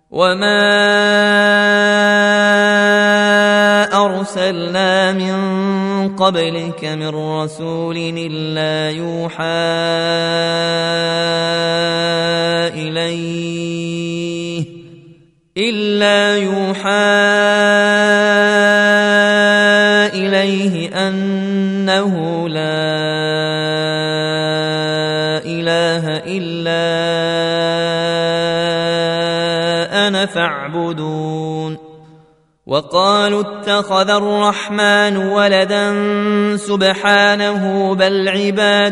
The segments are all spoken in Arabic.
وما أرسلنا من قبلك من رسول إلا يوحى إليه أنه لا إله إلا أنا فاعبدون. وقالوا اتخذ الرحمن ولدا سبحانه بل عباد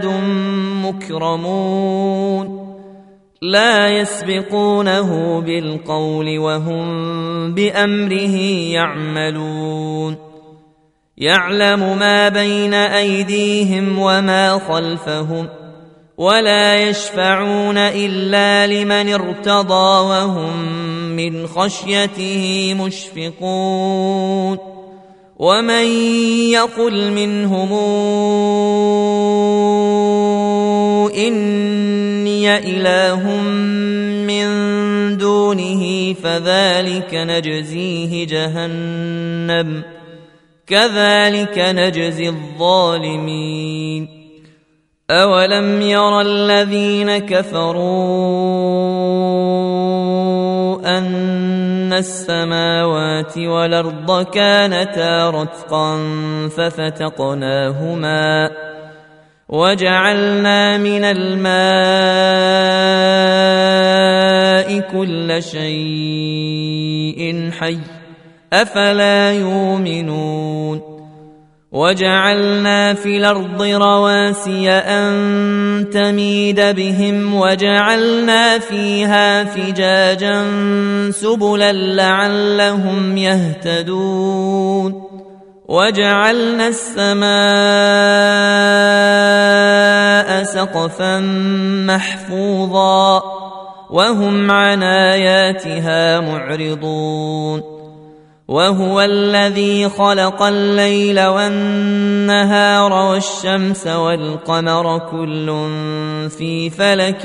مكرمون لا يسبقونه بالقول وهم بأمره يعملون. يعلم ما بين أيديهم وما خلفهم ولا يشفعون إلا لمن ارتضى وهم من خشيته مشفقون. ومن يقل منهم إني إله من دونه فذلك نجزيه جهنم كذلك نجزي الظالمين. أولم ير الذين كفروا أن السماوات والأرض كانتا رتقا ففتقناهما وجعلنا من الماء كل شيء حي أفلا يؤمنون. وجعلنا في الأرض رواسي أن تميد بهم وجعلنا فيها فجاجا سبلا لعلهم يهتدون. وجعلنا السماء سقفا محفوظا وهم عن آياتها معرضون. وهو الذي خلق الليل والنهار والشمس والقمر كل في فلك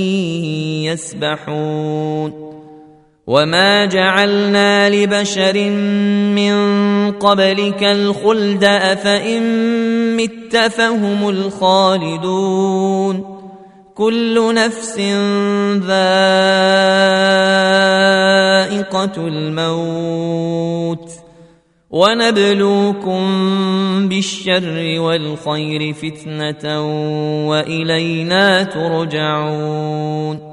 يسبحون. وما جعلنا لبشر من قبلك الخلد أفإن مت فهم الخالدون. كل نفس ذائقة الموت ونبلوكم بالشر والخير فتنة وإلينا ترجعون.